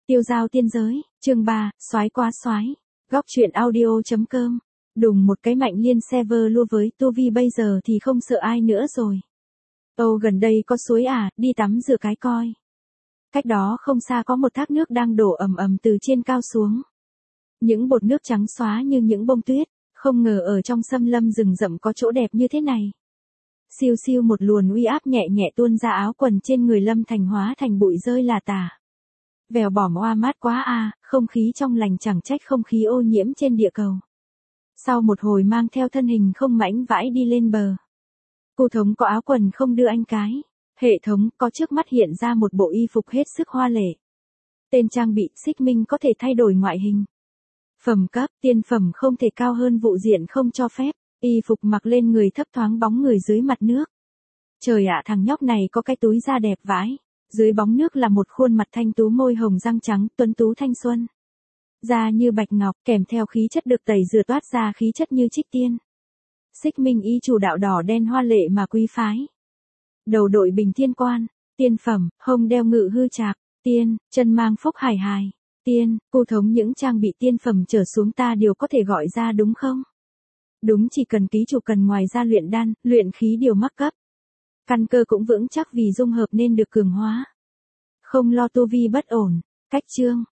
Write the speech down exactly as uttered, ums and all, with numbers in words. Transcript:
Tiêu giao tiên giới, chương ba, soái quá soái. Góc truyện audio chấm com. Đùng một cái mạnh liên server lua với tu vi bây giờ thì không sợ ai nữa rồi. Ồ gần đây có suối à, đi tắm rửa cái coi. Cách đó không xa có một thác nước đang đổ ầm ầm từ trên cao xuống. Những bột nước trắng xóa như những bông tuyết, không ngờ ở trong xâm lâm rừng rậm có chỗ đẹp như thế này. Siêu siêu một luồn uy áp nhẹ nhẹ tuôn ra áo quần trên người Lâm Thành hóa thành bụi rơi là tả. Vèo bỏm oa mát quá à, không khí trong lành chẳng trách không khí ô nhiễm trên địa cầu. Sau một hồi mang theo thân hình không mảnh vãi đi lên bờ. Cô thống có áo quần không đưa anh cái. Hệ thống có trước mắt hiện ra một bộ y phục hết sức hoa lệ. Tên trang bị xích minh có thể thay đổi ngoại hình. Phẩm cấp tiên phẩm không thể cao hơn vụ diện không cho phép. Y phục mặc lên người thấp thoáng bóng người dưới mặt nước. Trời ạ, thằng nhóc này có cái túi da đẹp vãi. Dưới bóng nước là một khuôn mặt thanh tú, môi hồng răng trắng, tuấn tú thanh xuân. Da như bạch ngọc, kèm theo khí chất được tẩy rửa toát ra khí chất như trích tiên. Xích minh y chủ đạo đỏ đen hoa lệ mà quý phái. Đầu đội bình thiên quan, tiên phẩm, hông đeo ngự hư trạc, tiên, chân mang phúc hải hài, tiên, cô thống những trang bị tiên phẩm trở xuống ta đều có thể gọi ra đúng không? Đúng, chỉ cần ký chủ cần ngoài ra luyện đan, luyện khí điều mắc cấp. Căn cơ cũng vững chắc vì dung hợp nên được cường hóa. Không lo tu vi bất ổn. Cách chương,